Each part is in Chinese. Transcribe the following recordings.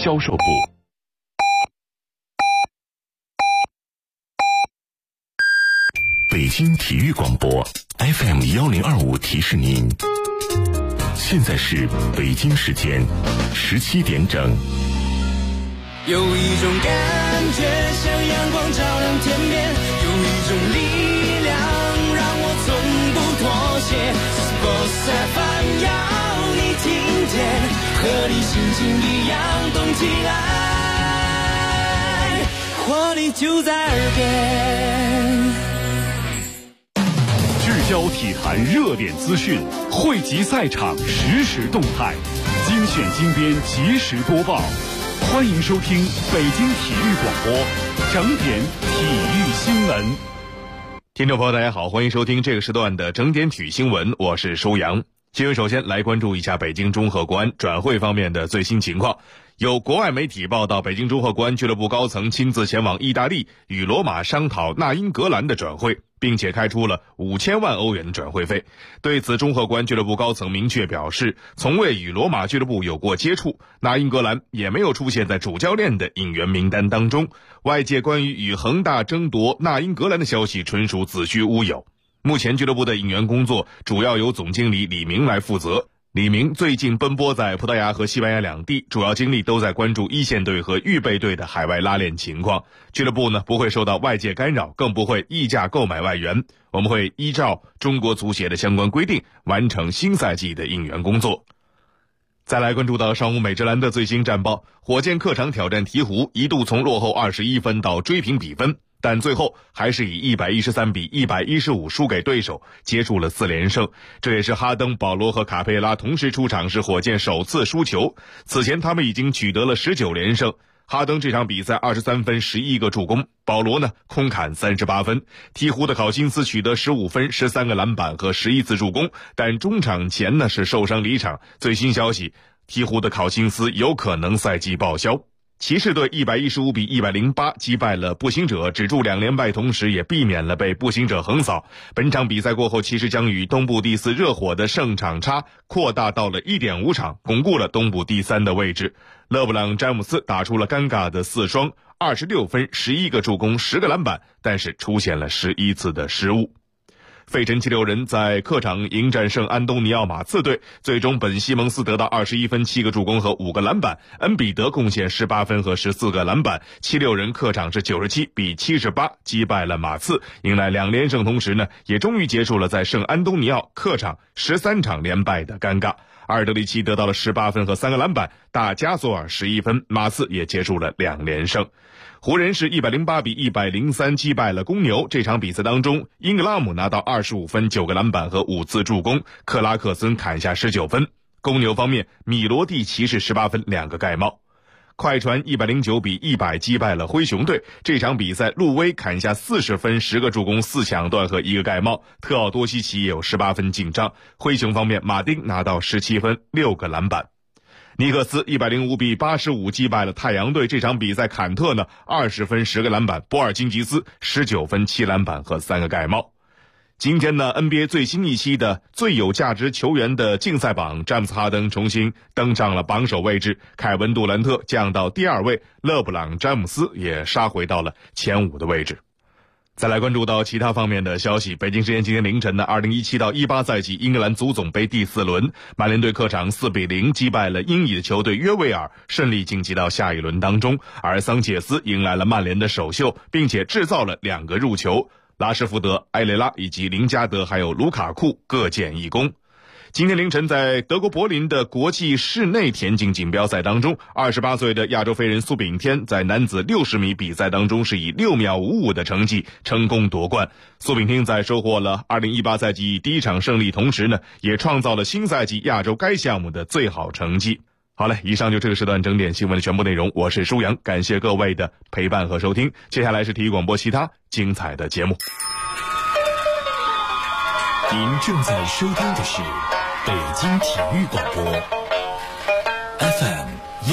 销售部。北京体育广播 FM1025 提示您，现在是北京时间17点整。 有一种感觉像阳光照亮天边，有一种力量让我从不妥协。Sports FM 要你听见，和你心情一样动起来，活力就在耳边。 聚焦体坛热点资讯，汇集赛场实时动态，精选精编及时播报。欢迎收听北京体育广播整点体育新闻。 听众朋友大家好，欢迎收听这个时段的整点体育新闻，我是收阳。新闻首先来关注一下北京中赫国安转会方面的最新情况。有国外媒体报道，北京中赫国安俱乐部高层亲自前往意大利与罗马商讨纳英格兰的转会，并且开出了5000万欧元的转会费。对此，中赫国安俱乐部高层明确表示，从未与罗马俱乐部有过接触，纳英格兰也没有出现在主教练的引援名单当中。外界关于与恒大争夺纳英格兰的消息纯属子虚乌有。目前俱乐部的引援工作主要由总经理李明来负责。李明最近奔波在葡萄牙和西班牙两地，主要精力都在关注一线队和预备队的海外拉练情况。俱乐部呢不会受到外界干扰，更不会溢价购买外援。我们会依照中国足协的相关规定，完成新赛季的引援工作。再来关注到上午美职篮的最新战报，火箭客场挑战鹈鹕，一度从落后21分到追平比分，但最后还是以113比115输给对手，结束了4连胜。这也是哈登、保罗和卡佩拉同时出场，是火箭首次输球。此前他们已经取得了19连胜。哈登这场比赛23分11个助攻，保罗呢空砍38分。鹈鹕的考辛斯取得15分13个篮板和11次助攻，但中场前呢是受伤离场。最新消息，鹈鹕的考辛斯有可能赛季报销。骑士队115比108击败了步行者，止住2连败，同时也避免了被步行者横扫。本场比赛过后，骑士将与东部第4热火的胜场差扩大到了 1.5 场，巩固了东部第3的位置。勒布朗詹姆斯打出了尴尬的4双，26分11个助攻10个篮板，但是出现了11次的失误。费城76人在客场迎战圣安东尼奥马刺队，最终本西蒙斯得到21分7个助攻和5个篮板，恩比德贡献18分和14个篮板。76人客场是97比78击败了马刺，迎来2连胜，同时呢也终于结束了在圣安东尼奥客场13场连败的尴尬。阿尔德里奇得到了18分和3个篮板，大加索尔11分，马刺也结束了2连胜。湖人是108比103击败了公牛，这场比赛当中，英格拉姆拿到25分9个篮板和5次助攻，克拉克森砍下19分。公牛方面，米罗蒂奇是18分2个盖帽。快船109比100击败了灰熊队，这场比赛路威砍下40分10个助攻4抢断和1个盖帽，特奥多西奇也有18分进账。灰熊方面，马丁拿到17分6个篮板。尼克斯105比85击败了太阳队，这场比赛坎特呢20分10个篮板，波尔津吉斯19分7篮板和3个盖帽。今天呢 NBA 最新一期的最有价值球员的竞赛榜，詹姆斯哈登重新登上了榜首位置，凯文杜兰特降到第2位，勒布朗詹姆斯也杀回到了前5的位置。再来关注到其他方面的消息，北京时间今天凌晨的2017到18赛季英格兰足总杯第4轮，曼联队客场4比0击败了英乙的球队约维尔，顺利晋级到下一轮当中。而桑切斯迎来了曼联的首秀，并且制造了2个入球，拉什福德、埃雷拉以及林加德还有卢卡库各建1功。今天凌晨在德国柏林的国际室内田径锦标赛当中，28岁的亚洲飞人苏炳添在男子60米比赛当中是以6秒55的成绩成功夺冠。苏炳添在收获了2018赛季第1场胜利，同时呢也创造了新赛季亚洲该项目的最好成绩。好嘞，以上就这个时段整点新闻的全部内容，我是舒阳，感谢各位的陪伴和收听。接下来是体育广播其他精彩的节目。 您正在收听的是北京体育广播 FM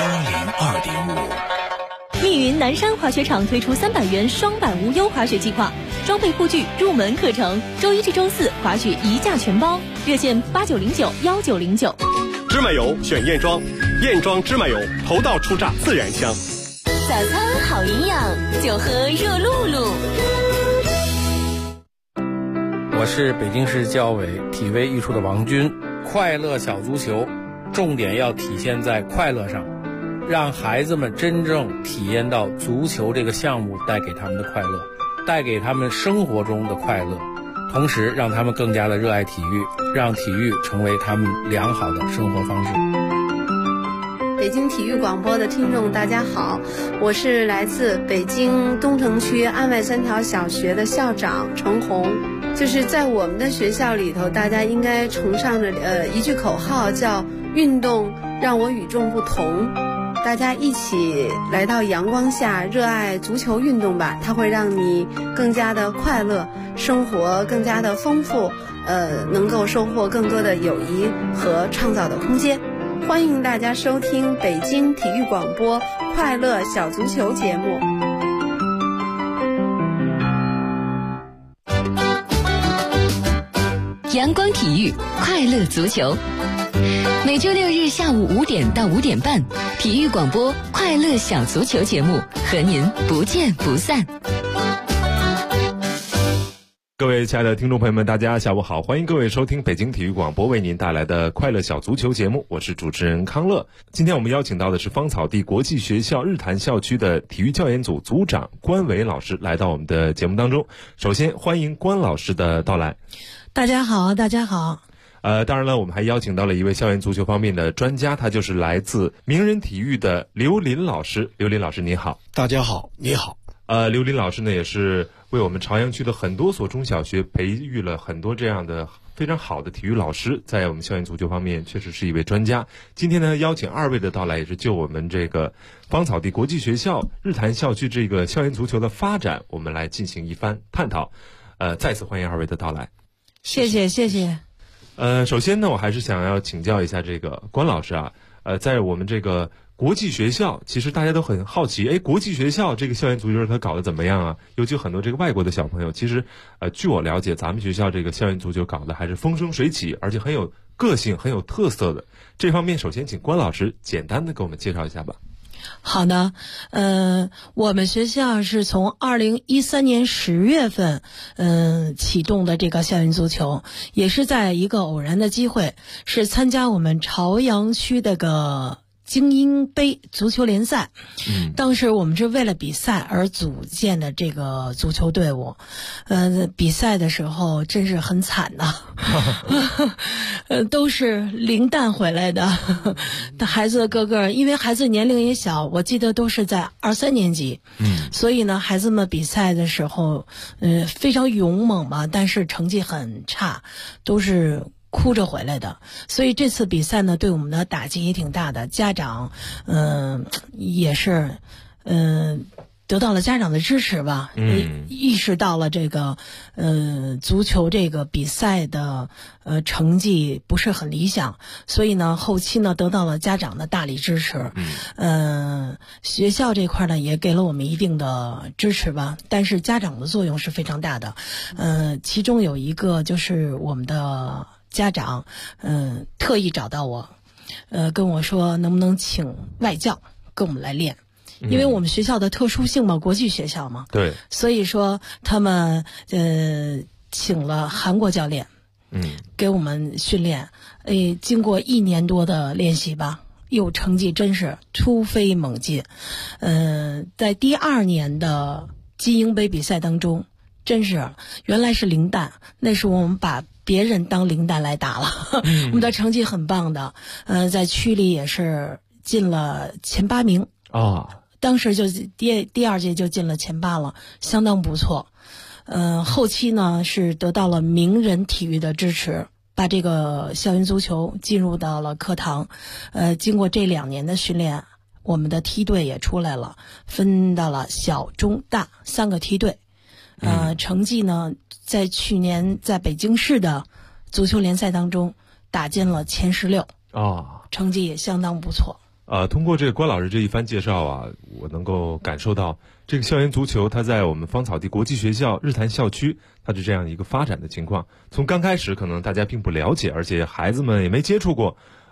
102.5。 密云南山滑雪场推出300元双板无忧滑雪计划，装备护具、入门课程，周1至周4滑雪1价全包，热线89091909。 芝麻油选验装， 燕庄芝麻油，头道初榨自然香。 早餐好营养，就喝热露露。 我是北京市教委体卫艺术的王军。快乐小足球，重点要体现在快乐上，让孩子们真正体验到足球这个项目带给他们的快乐，带给他们生活中的快乐，同时让他们更加的热爱体育，让体育成为他们良好的生活方式。 北京体育广播的听众大家好，我是来自北京东城区安外三条小学的校长程红。就是在我们的学校里头，大家应该崇尚着一句口号，叫运动让我与众不同。大家一起来到阳光下，热爱足球运动吧，它会让你更加的快乐，生活更加的丰富，能够收获更多的友谊和创造的空间。欢迎大家收听北京体育广播快乐小足球节目。 阳光体育，快乐足球。每周六日下午5点到5点半，体育广播快乐小足球节目和您不见不散。 各位亲爱的听众朋友们，大家下午好，欢迎各位收听北京体育广播为您带来的快乐小足球节目，我是主持人康乐。今天我们邀请到的是芳草地国际学校日坛校区的体育教研组组长关伟老师来到我们的节目当中。首先欢迎关老师的到来。 大家好，大家好。 当然了，我们还邀请到了一位校园足球方面的专家，他就是来自名人体育的刘林老师。刘林老师你好。 大家好，你好。 刘林老师呢，也是为我们朝阳区的很多所中小学培育了很多这样的非常好的体育老师，在我们校园足球方面确实是一位专家。今天呢，邀请二位的到来，也是就我们这个芳草地国际学校日坛校区这个校园足球的发展，我们来进行一番探讨。再次欢迎二位的到来。 谢谢。 首先呢，我还是想要请教一下这个关老师啊，在我们这个国际学校，其实大家都很好奇，国际学校这个校园足球它搞得怎么样啊？尤其很多这个外国的小朋友，其实据我了解，咱们学校这个校园足球搞得还是风生水起，而且很有个性、很有特色的。这方面，首先请关老师简单的给我们介绍一下吧。 好的，我们学校是从2013年10月份，启动的这个校园足球，也是在一个偶然的机会，是参加我们朝阳区这个精英杯足球联赛。当时我们是为了比赛而组建的这个足球队伍。比赛的时候真是很惨呐，都是零蛋回来的孩子个个，因为孩子年龄也小，我记得都是在2、3年级。所以呢，孩子们比赛的时候，非常勇猛嘛，但是成绩很差，都是哭着回来的。所以这次比赛呢，对我们的打击也挺大的。家长也是得到了家长的支持吧，意识到了这个足球这个比赛的成绩不是很理想，所以呢后期呢得到了家长的大力支持。学校这块呢也给了我们一定的支持吧，但是家长的作用是非常大的。其中有一个就是我们的家长特意找到我，跟我说能不能请外教跟我们来练。因为我们学校的特殊性嘛，国际学校嘛， 对， 所以说他们请了韩国教练，给我们训练。经过1年多的练习吧，成绩真是突飞猛进。在第2年的精英杯比赛当中，真是原来是零蛋，那时候我们把别人当零蛋来打了。我们的成绩很棒的，在区里也是进了前8名啊。当时就第2届就进了前8了，相当不错。后期呢是得到了名人体育的支持，把这个校园足球进入到了课堂。经过这2年的训练，我们的梯队也出来了，分到了小、中、大3个梯队。成绩呢在去年在北京市的足球联赛当中打进了前16啊，成绩也相当不错。 通过这个关老师这一番介绍啊，我能够感受到这个校园足球它在我们芳草地国际学校日坛校区它是这样一个发展的情况。从刚开始可能大家并不了解，而且孩子们也没接触过，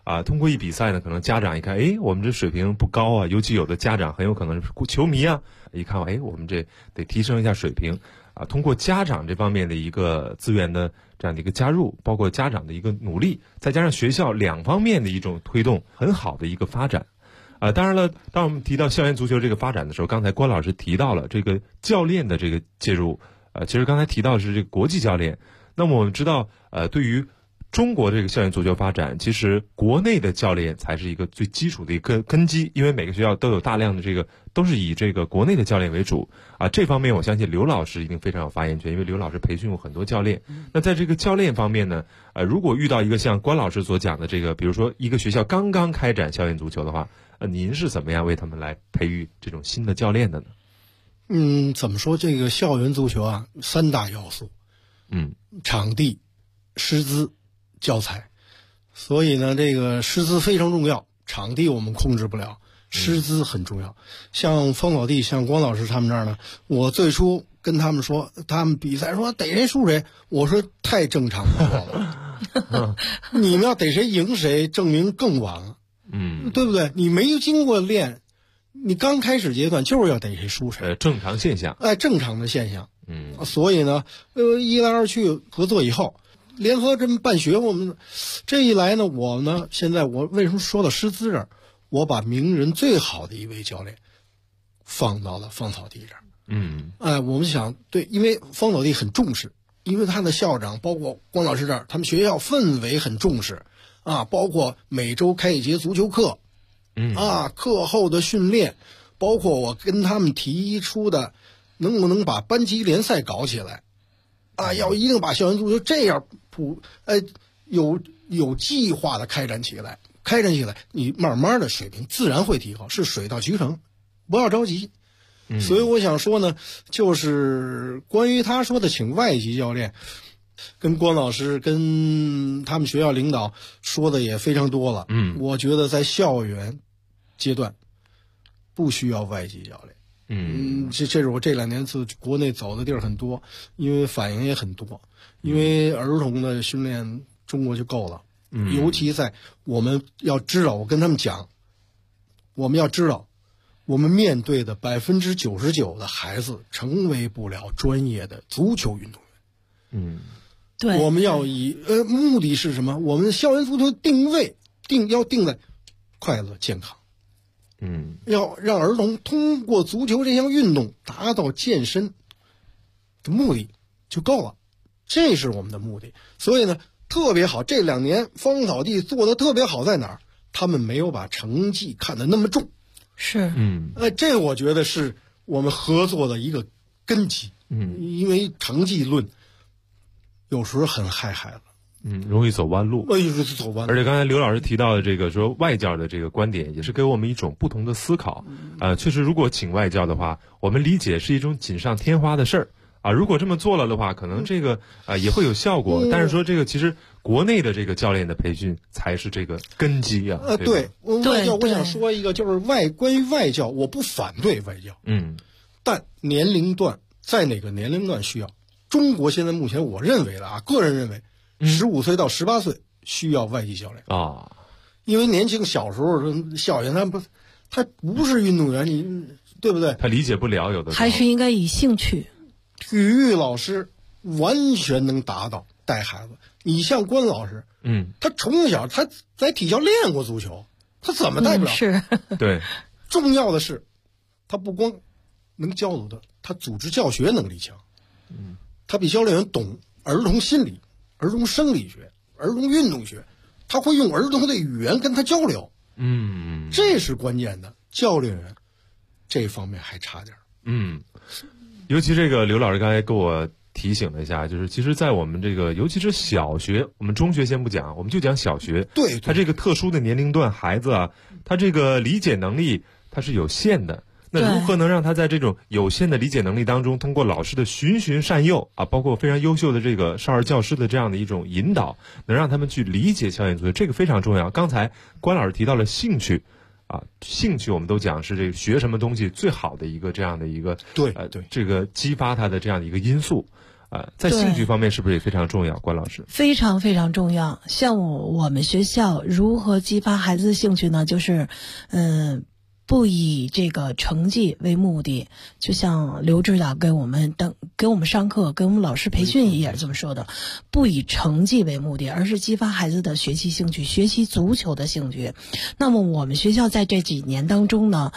通过一比赛呢，可能家长一看，我们这水平不高啊，尤其有的家长很有可能是球迷啊，一看我们这得提升一下水平啊，通过家长这方面的一个资源的这样的一个加入，包括家长的一个努力，再加上学校两方面的一种推动，很好的一个发展。当然了，当我们提到校园足球这个发展的时候，刚才关老师提到了这个教练的这个介入，其实刚才提到的是这个国际教练。那么我们知道，对于中国这个校园足球发展，其实国内的教练才是一个最基础的一个根基，因为每个学校都有大量的都是以这个国内的教练为主啊。这方面我相信刘老师一定非常有发言权，因为刘老师培训过很多教练。那在这个教练方面呢，如果遇到一个像关老师所讲的这个，比如说一个学校刚刚开展校园足球的话，您是怎么样为他们来培育这种新的教练的呢？ 怎么说，这个校园足球啊，3大要素，场地、师资、教材。所以呢，这个师资非常重要，场地我们控制不了，师资很重要。像方草地、像光老师他们这儿呢，我最初跟他们说，他们比赛说逮谁输谁，我说太正常了，你们要逮谁赢谁，证明更晚了，对不对？你没经过练，你刚开始阶段就是要逮谁输谁， 正常现象， 正常的现象。所以呢，一来二去合作以后，联合这么办学，我们这一来呢，现在我为什么说到师资这儿，我把名人最好的一位教练放到了方草地这儿。我们想对，因为方草地很重视，因为他的校长包括光老师这儿，他们学校氛围很重视啊，包括每周开一节足球课，课后的训练，包括我跟他们提出的能不能把班级联赛搞起来要一定把校园足球这样有计划的开展起来，你慢慢的水平自然会提高，是水到渠成，不要着急。所以我想说呢，就是关于他说的请外籍教练，跟关老师跟他们学校领导说的也非常多了。我觉得在校园阶段不需要外籍教练。这是我这2年国内走的地儿很多，因为反应也很多，因为儿童的训练中国就够了。尤其在我们要知道，我跟他们讲，我们要知道，我们面对的99%的孩子成为不了专业的足球运动员。 对， 我们要以目的是什么？我们校园足球要定在快乐健康。要让儿童通过足球这项运动达到健身的目的就够了，这是我们的目的。所以呢，特别好，这2年方草地做的特别好在哪儿？他们没有把成绩看得那么重， 是， 这我觉得是我们合作的一个根基。因为成绩论有时候很害孩子。 容易走弯路。 走弯路。 而且刚才刘老师提到的这个说外教的这个观点，也是给我们一种不同的思考。确实，如果请外教的话，我们理解是一种锦上添花的事儿啊。如果这么做了的话，可能这个也会有效果。但是说这个其实国内的这个教练的培训才是这个根基啊。 对，外教我想说一个，就是关于外教，我不反对外教。但年龄段在哪个年龄段需要？中国现在目前我认为的个人认为。15岁到18岁需要外籍教练因为年轻小时候校园他不是运动员，你对不对？ 他理解不了，有的时候还是应该以兴趣。 体育老师完全能达到带孩子。你像关老师，他从小他在体校练过足球，他怎么带不了？ 是， 对。 重要的是，他不光能教导他组织教学能力强，他比教练员懂儿童心理。儿童生理学、儿童运动学，他会用儿童的语言跟他交流，这是关键的。教练员这方面还差点。 尤其这个刘老师刚才给我提醒了一下，就是其实在我们这个尤其是小学，我们中学先不讲，我们就讲小学。 对， 他这个特殊的年龄段孩子他这个理解能力他是有限的。那如何能让他在这种有限的理解能力当中，通过老师的循循善诱包括非常优秀的这个少儿教师的这样的一种引导，能让他们去理解校园足球，这个非常重要。刚才关老师提到了兴趣兴趣我们都讲是这个学什么东西最好的一个这样的一个对这个激发他的这样的一个因素在兴趣方面是不是也非常重要？关老师， 非常非常重要。像我们学校如何激发孩子的兴趣呢？就是不以这个成绩为目的，就像刘指导给我们上课，给我们老师培训也是这么说的，不以成绩为目的，而是激发孩子的学习兴趣，学习足球的兴趣。那么我们学校在这几年当中呢，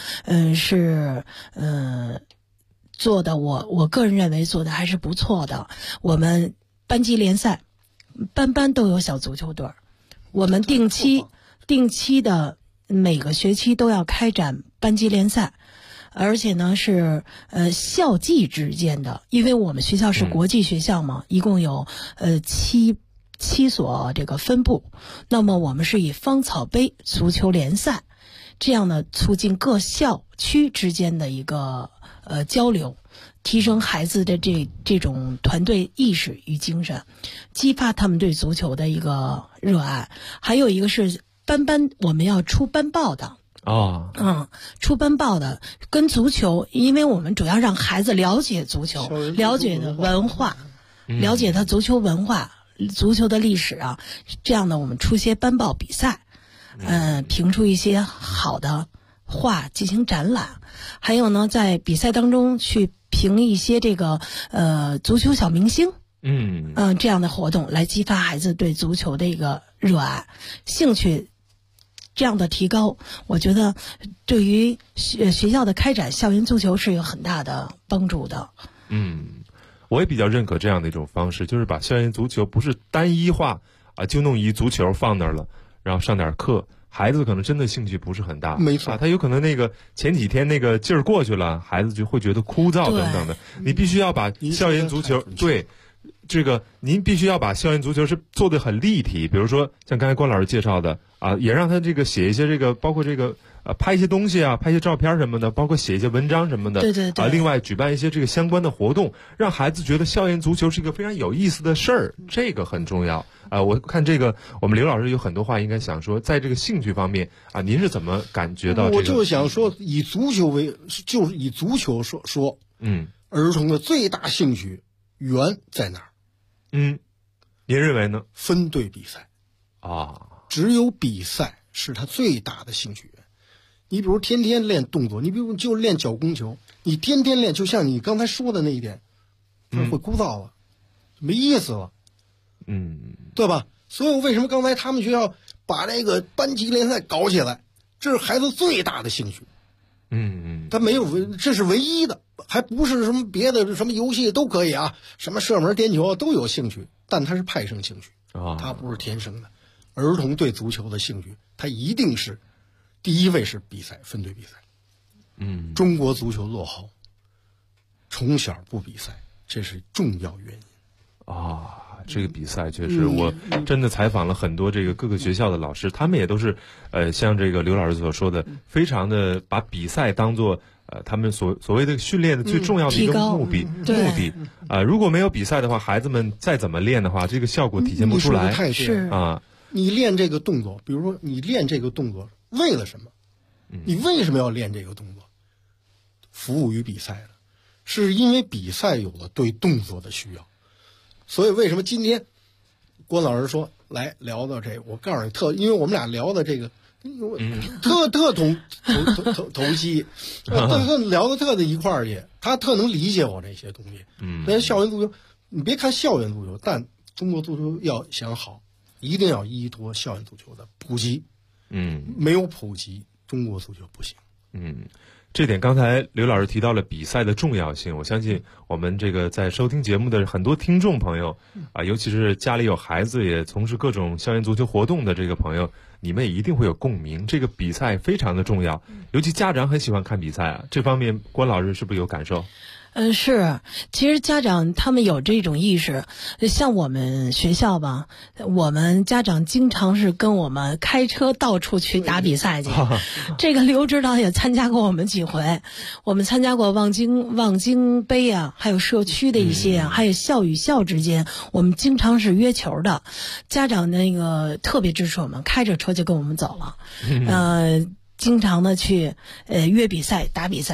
做的我个人认为做的还是不错的。我们班级联赛，班都有小足球队，我们定期的每个学期都要开展班级联赛，而且呢是校际之间的，因为我们学校是国际学校嘛，一共有七所这个分部，那么我们是以芳草杯足球联赛，这样呢促进各校区之间的一个交流，提升孩子的这种团队意识与精神，激发他们对足球的一个热爱。还有一个是班我们要出班报的出班报的跟足球，因为我们主要让孩子了解足球，了解的文化，了解他足球文化、足球的历史啊。这样呢，我们出些班报比赛，评出一些好的画进行展览，还有呢，在比赛当中去评一些这个足球小明星。这样的活动来激发孩子对足球的一个热爱、兴趣，这样的提高，我觉得对于学校的开展校园足球是有很大的帮助的。 我也比较认可这样的一种方式，就是把校园足球不是单一化就弄一足球放那儿了，然后上点课，孩子可能真的兴趣不是很大， 没错， 他有可能那个前几天那个劲儿过去了，孩子就会觉得枯燥等等的。你必须要把校园足球这个您必须要把校园足球是做得很立体，比如说像刚才关老师介绍的也让他这个写一些这个，包括这个拍一些东西拍一些照片什么的，包括写一些文章什么的。 对另外举办一些这个相关的活动，让孩子觉得校园足球是一个非常有意思的事儿，这个很重要。我看这个我们刘老师有很多话应该想说，在这个兴趣方面您是怎么感觉到这个？ 我就想说，以足球说，儿童的最大兴趣源在哪儿？ 您认为呢？ 分队比赛只有比赛是他最大的兴趣源。你比如天天练动作，你比如就练脚弓球，你天天练，就像你刚才说的那一点，会枯燥了，没意思了，对吧？所以为什么刚才他们学校把这个班级联赛搞起来，这是孩子最大的兴趣。他没有，这是唯一的，还不是什么别的，什么游戏都可以什么射门、颠球都有兴趣，但他是派生兴趣他不是天生的。儿童对足球的兴趣，他一定是第一位是比赛，分队比赛。中国足球落后，从小不比赛，这是重要原因这个比赛确实，我真的采访了很多这个各个学校的老师，他们也都是像这个刘老师所说的，非常的把比赛当做他们所谓的训练的最重要的一个目的如果没有比赛的话，孩子们再怎么练的话，这个效果体现不出来。 你练这个动作，比如说你练这个动作为了什么？你为什么要练这个动作？服务于比赛了，是因为比赛有了对动作的需要。所以为什么今天关老师说来聊到这个，我告诉你因为我们俩聊的这个特投机，聊的特在一块儿去，他特能理解我这些东西。但是校园足球，你别看校园足球，但中国足球要想好，一定要依托校园足球的普及。没有普及，中国足球不行。 这点刚才刘老师提到了比赛的重要性，我相信我们这个在收听节目的很多听众朋友尤其是家里有孩子也从事各种校园足球活动的这个朋友，你们也一定会有共鸣。这个比赛非常的重要，尤其家长很喜欢看比赛这方面关老师是不是有感受？ 是，其实家长他们有这种意识，像我们学校吧，我们家长经常是跟我们开车到处去打比赛去。这个刘指导也参加过我们几回，我们参加过望京杯还有社区的一些还有校与校之间，我们经常是约球的，家长那个特别支持我们，开着车就跟我们走了。经常的去约比赛打比赛。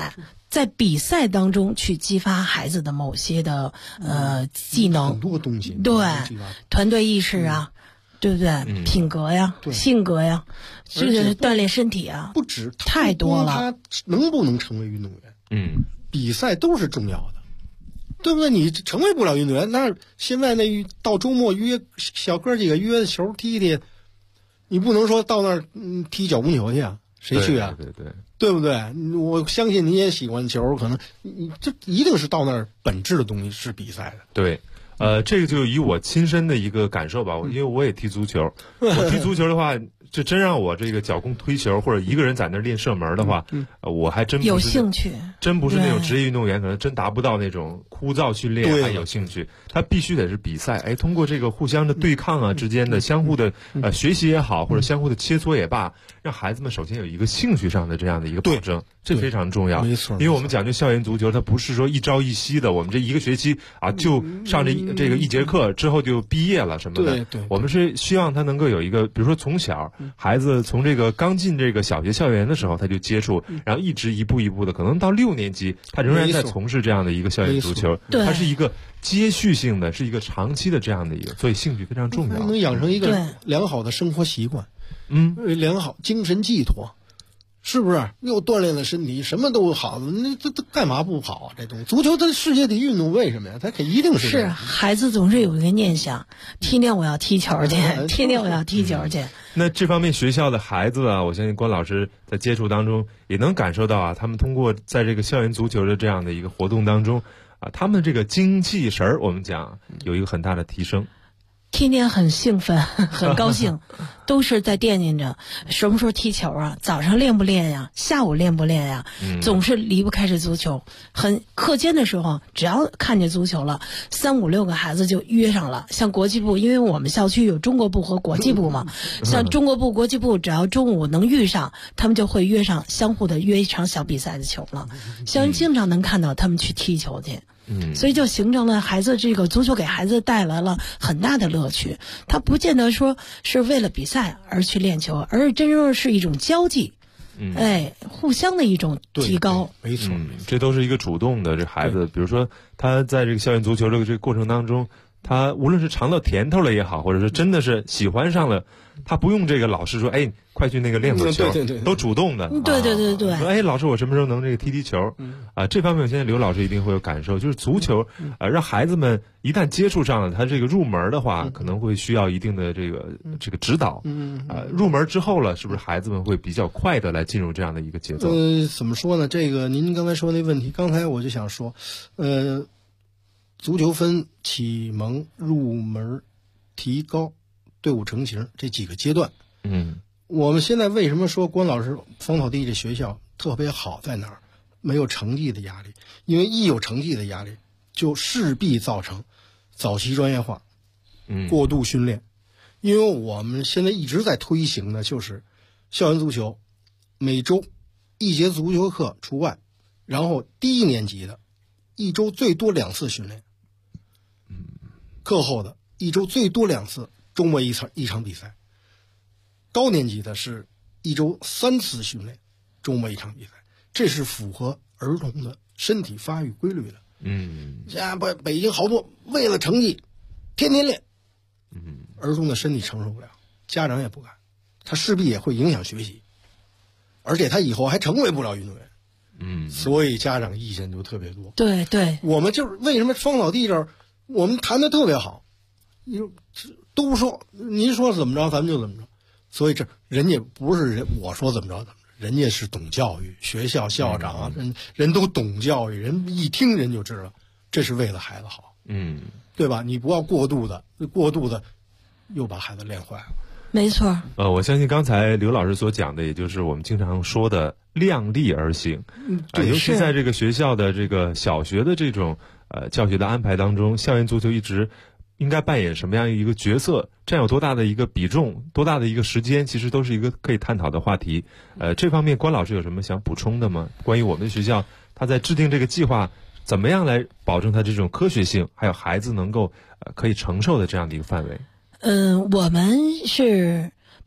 在比赛当中去激发孩子的某些的技能， 很多东西， 对，团队意识啊，对不对？品格呀，性格呀，这个锻炼身体啊， 不止太多了。 他能不能成为运动员？比赛都是重要的，对不对？你成为不了运动员，那现在那到周末约小哥几个约球踢，你不能说到那儿踢脚弓球去啊？谁去啊？对不对？我相信你也喜欢球，可能你这一定是到那儿本质的东西是比赛的。 对。这个就以我亲身的一个感受吧，因为我也踢足球，我踢足球的话，这真让我这个脚弓推球或者一个人在那练射门的话，我还真不是有兴趣， 真不是那种职业运动员，可能真达不到那种枯燥训练还有兴趣。他必须得是比赛，通过这个互相的对抗啊之间的相互的学习也好，或者相互的切磋也罢，让孩子们首先有一个兴趣上的这样的一个保证，这非常重要。 没错， 因为我们讲究校园足球，它不是说一朝一夕的，我们这一个学期啊就上这个一节课之后就毕业了什么的。 对， 我们是希望他能够有一个，比如说从小孩子从这个刚进这个小学校园的时候他就接触，然后一直一步一步的，可能到6年级他仍然在从事这样的一个校园足球，它是一个接续性的，是一个长期的这样的一个，所以兴趣非常重要， 能养成一个良好的生活习惯，良好精神寄托，是不是？又锻炼了身体，什么都好，那这干嘛不好啊？这东西，足球它世界的运动，为什么呀？它可一定是孩子总是有一个念想，天天我要踢球去，天天我要踢球去。 那这方面学校的孩子啊，我相信关老师在接触当中也能感受到啊，他们通过在这个校园足球的这样的一个活动当中啊，他们这个精气神儿，我们讲有一个很大的提升。 天天很兴奋，很高兴，都是在惦记着什么时候踢球啊？早上练不练呀？下午练不练呀？总是离不开这足球。课间的时候，只要看见足球了，3、5、6个孩子就约上了。像国际部，因为我们校区有中国部和国际部嘛，像中国部、国际部，只要中午能遇上，他们就会约上，相互的约一场小比赛的球了。经常能看到他们去踢球去。所以就形成了孩子这个足球给孩子带来了很大的乐趣。他不见得说是为了比赛而去练球，而是真正是一种交际，互相的一种提高。 没错， 这都是一个主动的。这孩子，比如说他在这个校园足球的这个过程当中，他无论是尝到甜头了也好，或者是真的是喜欢上了，他不用这个老师说，快去那个练会球，都主动的。 对。 说老师，我什么时候能这个踢球？这方面我现在刘老师一定会有感受，就是足球让孩子们一旦接触上了，他这个入门的话，可能会需要一定的这个指导。入门之后了，是不是孩子们会比较快的来进入这样的一个节奏？ 怎么说呢？这个您刚才说那问题，刚才我就想说，足球分启蒙、入门、提高、队伍成型这几个阶段。我们现在为什么说关老师芳草地这学校特别好在哪儿？没有成绩的压力，因为一有成绩的压力，就势必造成早期专业化、过度训练。因为我们现在一直在推行的就是校园足球，每周1节足球课除外，然后低年级的1周最多2次训练，课后的1周最多2次，周末一场比赛。高年级的是1周3次训练，周末一场比赛，这是符合儿童的身体发育规律的。像北京好多为了成绩天天练，儿童的身体承受不了，家长也不敢，他势必也会影响学习，而且他以后还成为不了运动员。所以家长意见就特别多。 对， 我们就是为什么芳草地这儿我们谈的特别好，都说您说怎么着咱们就怎么着。所以这人家不是我说怎么着，人家是懂教育，学校校长啊，人都懂教育，人一听人就知道，这是为了孩子好，对吧？你不要过度的又把孩子练坏了。 没错。 我相信刚才刘老师所讲的，也就是我们经常说的量力而行。尤其在这个学校的这个小学的这种教学的安排当中，校园足球一直应该扮演什么样一个角色，占有多大的一个比重，多大的一个时间，其实都是一个可以探讨的话题。这方面关老师有什么想补充的吗？关于我们学校他在制定这个计划，怎么样来保证它这种科学性，还有孩子能够可以承受的这样的一个范围？ 我们是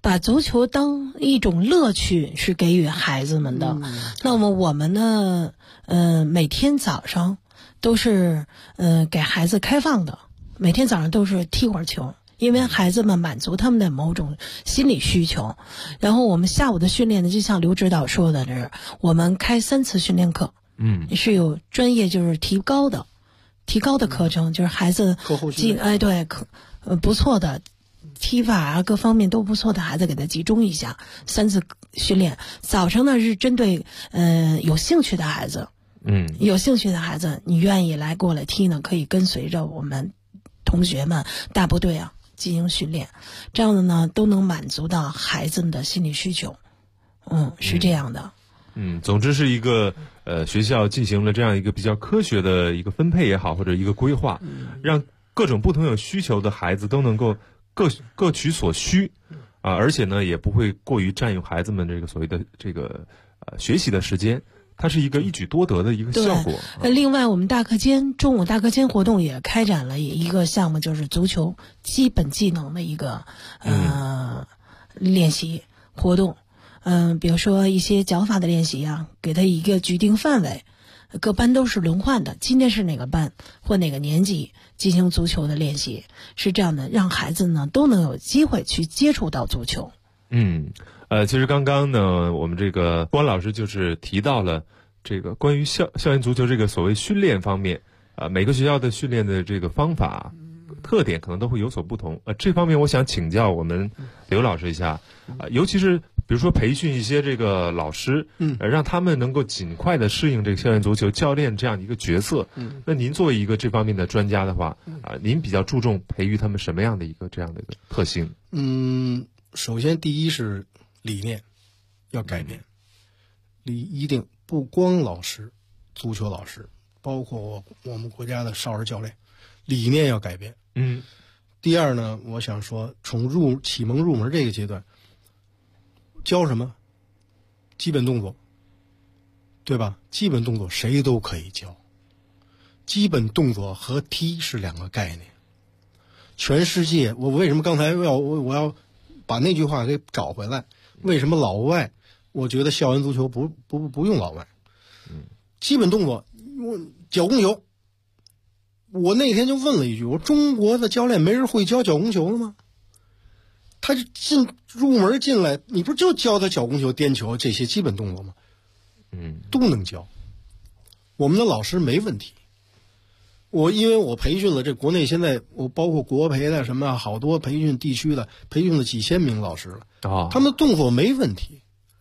把足球当一种乐趣是给予孩子们的。那么我们呢，每天早上都是给孩子开放的，每天早上都是踢会儿球，因为孩子们满足他们的某种心理需求。然后我们下午的训练呢，就像刘指导说的，是我们开3次训练课，是有专业就是提高的课程，就是孩子不错的踢法啊，各方面都不错的孩子给他集中一下，3次训练。早上呢是针对有兴趣的孩子，有兴趣的孩子，你愿意过来踢呢，可以跟随着我们同学们大部队啊进行训练，这样的呢都能满足到孩子们的心理需求。是这样的。 总之是一个学校进行了这样一个比较科学的一个分配也好，或者一个规划，让各种不同有需求的孩子都能够各取所需而且呢也不会过于占用孩子们这个所谓的这个学习的时间，它是一个一举多得的一个效果。 另外我们中午大课间活动也开展了一个项目，就是足球基本技能的一个练习活动。比如说一些脚法的练习啊，给他一个局定范围，各班都是轮换的，今天是哪个班或哪个年级进行足球的练习，是这样的，让孩子呢都能有机会去接触到足球。 其实刚刚呢，我们这个关老师就是提到了这个关于校园足球这个所谓训练方面，每个学校的训练的这个方法特点可能都会有所不同。这方面我想请教我们刘老师一下，尤其是比如说培训一些这个老师，让他们能够尽快的适应这个校园足球教练这样的一个角色。那您作为一个这方面的专家的话，您比较注重培育他们什么样的一个这样的一个特性？ 首先第一是理念要改变，一定不光老师，足球老师，包括我们国家的少儿教练，理念要改变。第二呢，我想说从启蒙入门这个阶段，教什么？基本动作，对吧？基本动作谁都可以教，基本动作和踢是2个概念。全世界，我为什么刚才我要把那句话给找回来？为什么老外？我觉得校园足球不用老外。基本动作，脚弓球。我那天就问了一句，我说中国的教练没人会教脚弓球了吗？他入门进来，你不就教他脚弓球、颠球这些基本动作吗？都能教。我们的老师没问题。因为我培训了这国内现在我包括国培的什么好多培训地区的，培训了几千名老师了。他们的动作没问题，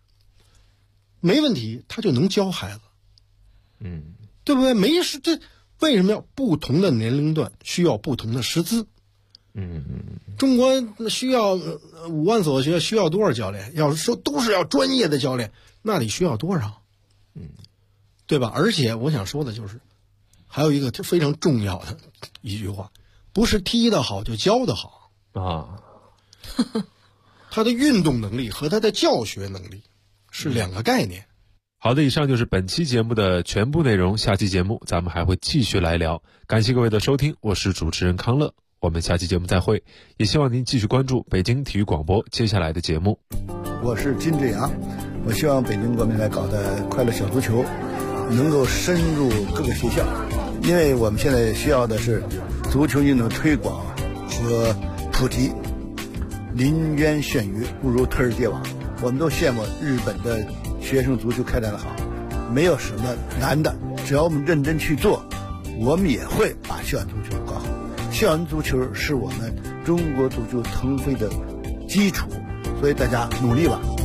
他就能教孩子。对不对？这为什么要不同的年龄段需要不同的师资？中国需要5万所学校，需要多少教练？要说都是要专业的教练，那得需要多少？对吧？而且我想说的就是，还有一个非常重要的一句话，不是踢得好就教得好他的运动能力和他的教学能力是2个概念。 好的，以上就是本期节目的全部内容，下期节目咱们还会继续来聊。感谢各位的收听，我是主持人康乐，我们下期节目再会，也希望您继续关注北京体育广播接下来的节目。 我是金志阳，我希望北京国民来搞的快乐小足球能够深入各个学校，因为我们现在需要的是足球运动推广和普及。临渊羡鱼，不如推而结网。我们都羡慕日本的学生足球开展的好，没有什么难的，只要我们认真去做，我们也会把校园足球搞好。校园足球是我们中国足球腾飞的基础，所以大家努力吧。